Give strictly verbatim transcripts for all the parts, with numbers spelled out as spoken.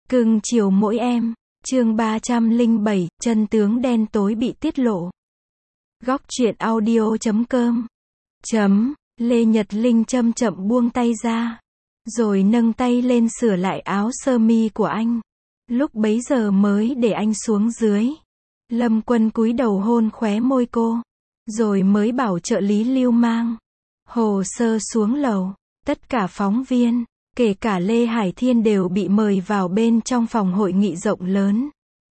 Cưng chiều mỗi em. Chương ba trăm lẻ bảy, chân tướng đen tối bị tiết lộ. Góc truyện audio chấm com. Chấm, Lê Nhật Linh chậm chậm buông tay ra, rồi nâng tay lên sửa lại áo sơ mi của anh. Lúc bấy giờ mới để anh xuống dưới. Lâm Quân cúi đầu hôn khóe môi cô, rồi mới bảo trợ lý Lưu mang hồ sơ xuống lầu. Tất cả phóng viên, kể cả Lê Hải Thiên đều bị mời vào bên trong phòng hội nghị rộng lớn.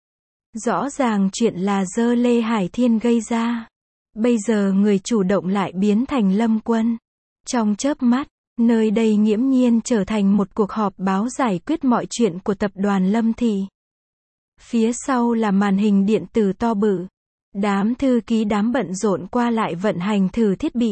Rõ ràng chuyện là do Lê Hải Thiên gây ra. Bây giờ người chủ động lại biến thành Lâm Quân. Trong chớp mắt, nơi đây nghiễm nhiên trở thành một cuộc họp báo giải quyết mọi chuyện của tập đoàn Lâm Thị. Phía sau là màn hình điện tử to bự. Đám thư ký đám bận rộn qua lại vận hành thử thiết bị.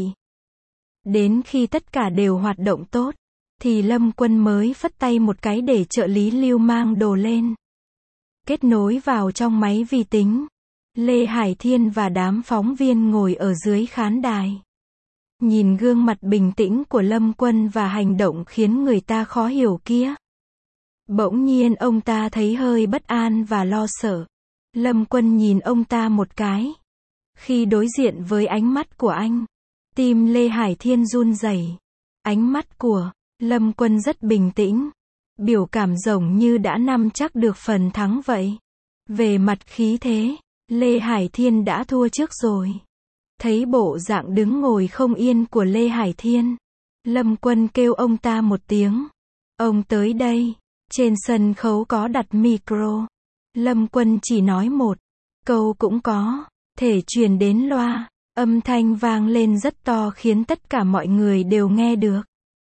Đến khi tất cả đều hoạt động tốt, thì Lâm Quân mới phất tay một cái để trợ lý Lưu mang đồ lên. Kết nối vào trong máy vi tính. Lê Hải Thiên và đám phóng viên ngồi ở dưới khán đài. Nhìn gương mặt bình tĩnh của Lâm Quân và hành động khiến người ta khó hiểu kia. Bỗng nhiên ông ta thấy hơi bất an và lo sợ. Lâm Quân nhìn ông ta một cái. Khi đối diện với ánh mắt của anh, tim Lê Hải Thiên run rẩy. Ánh mắt của Lâm Quân rất bình tĩnh. Biểu cảm giống như đã nắm chắc được phần thắng vậy. Về mặt khí thế, Lê Hải Thiên đã thua trước rồi. Thấy bộ dạng đứng ngồi không yên của Lê Hải Thiên, Lâm Quân kêu ông ta một tiếng. Ông tới đây. Trên sân khấu có đặt micro. Lâm Quân chỉ nói một câu cũng có thể truyền đến loa. Âm thanh vang lên rất to khiến tất cả mọi người đều nghe được.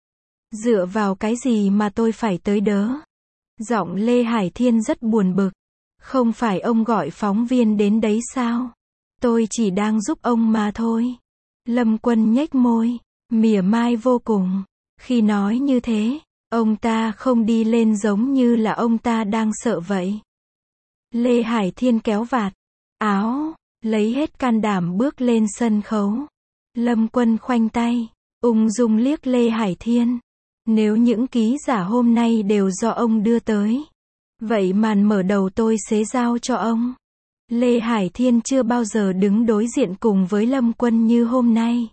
Dựa vào cái gì mà tôi phải tới đỡ? Giọng Lê Hải Thiên rất buồn bực. Không phải ông gọi phóng viên đến đấy sao? Tôi chỉ đang giúp ông mà thôi. Lâm Quân nhếch môi, mỉa mai vô cùng. Khi nói như thế, ông ta không đi lên giống như là ông ta đang sợ vậy. Lê Hải Thiên kéo vạt áo, lấy hết can đảm bước lên sân khấu. Lâm Quân khoanh tay, ung dung liếc Lê Hải Thiên. Nếu những ký giả hôm nay đều do ông đưa tới, vậy màn mở đầu tôi sẽ giao cho ông. Lê Hải Thiên chưa bao giờ đứng đối diện cùng với Lâm Quân như hôm nay.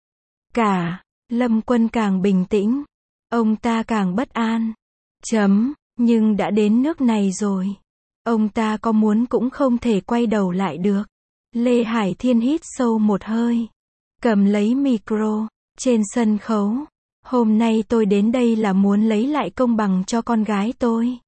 Cả, Lâm Quân càng bình tĩnh, ông ta càng bất an. Chấm, nhưng đã đến nước này rồi. Ông ta có muốn cũng không thể quay đầu lại được. Lê Hải Thiên hít sâu một hơi, cầm lấy micro, trên sân khấu. Hôm nay tôi đến đây là muốn lấy lại công bằng cho con gái tôi.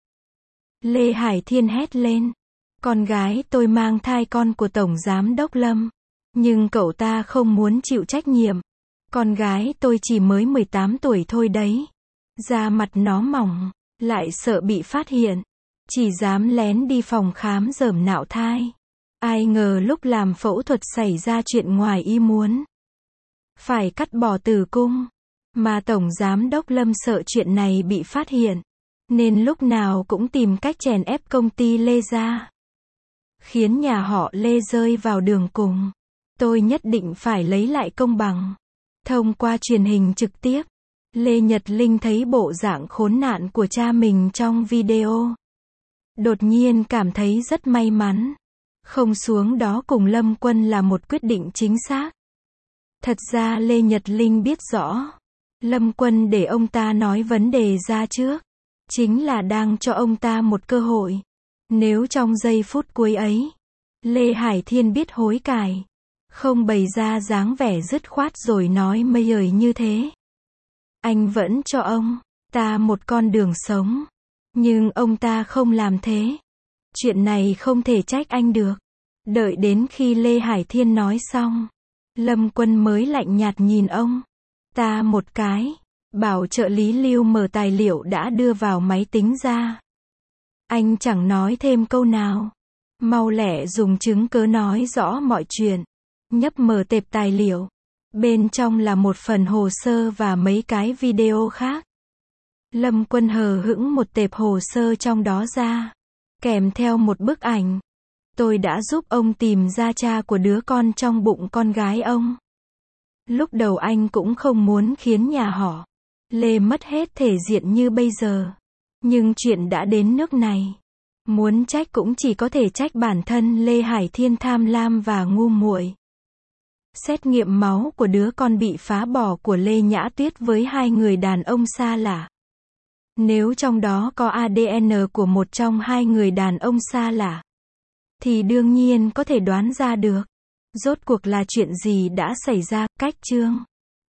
Lê Hải Thiên hét lên. Con gái tôi mang thai con của Tổng Giám đốc Lâm. Nhưng cậu ta không muốn chịu trách nhiệm. Con gái tôi chỉ mới mười tám tuổi thôi đấy. Da mặt nó mỏng, lại sợ bị phát hiện. Chỉ dám lén đi phòng khám dởm nạo thai. Ai ngờ lúc làm phẫu thuật xảy ra chuyện ngoài ý muốn. Phải cắt bỏ tử cung. Mà Tổng Giám đốc Lâm sợ chuyện này bị phát hiện. Nên lúc nào cũng tìm cách chèn ép công ty Lê ra. Khiến nhà họ Lê rơi vào đường cùng. Tôi nhất định phải lấy lại công bằng. Thông qua truyền hình trực tiếp, Lê Nhật Linh thấy bộ dạng khốn nạn của cha mình trong video. Đột nhiên cảm thấy rất may mắn. Không xuống đó cùng Lâm Quân là một quyết định chính xác. Thật ra Lê Nhật Linh biết rõ. Lâm Quân để ông ta nói vấn đề ra trước. Chính là đang cho ông ta một cơ hội. Nếu trong giây phút cuối ấy, Lê Hải Thiên biết hối cải, không bày ra dáng vẻ dứt khoát rồi nói mây ời như thế. Anh vẫn cho ông ta một con đường sống. Nhưng ông ta không làm thế. Chuyện này không thể trách anh được. Đợi đến khi Lê Hải Thiên nói xong, Lâm Quân mới lạnh nhạt nhìn ông ta một cái, bảo trợ lý Lưu mở tài liệu đã đưa vào máy tính ra. Anh chẳng nói thêm câu nào. Mau lẹ dùng chứng cớ nói rõ mọi chuyện. Nhấp mở tệp tài liệu. Bên trong là một phần hồ sơ và mấy cái video khác. Lâm Quân hờ hững một tệp hồ sơ trong đó ra. Kèm theo một bức ảnh. Tôi đã giúp ông tìm ra cha của đứa con trong bụng con gái ông. Lúc đầu anh cũng không muốn khiến nhà họ Lê mất hết thể diện như bây giờ. Nhưng chuyện đã đến nước này. Muốn trách cũng chỉ có thể trách bản thân Lê Hải Thiên tham lam và ngu muội. Xét nghiệm máu của đứa con bị phá bỏ của Lê Nhã Tuyết với hai người đàn ông xa lạ. Nếu trong đó có a đê en của một trong hai người đàn ông xa lạ, thì đương nhiên có thể đoán ra được. Rốt cuộc là chuyện gì đã xảy ra, cách chương.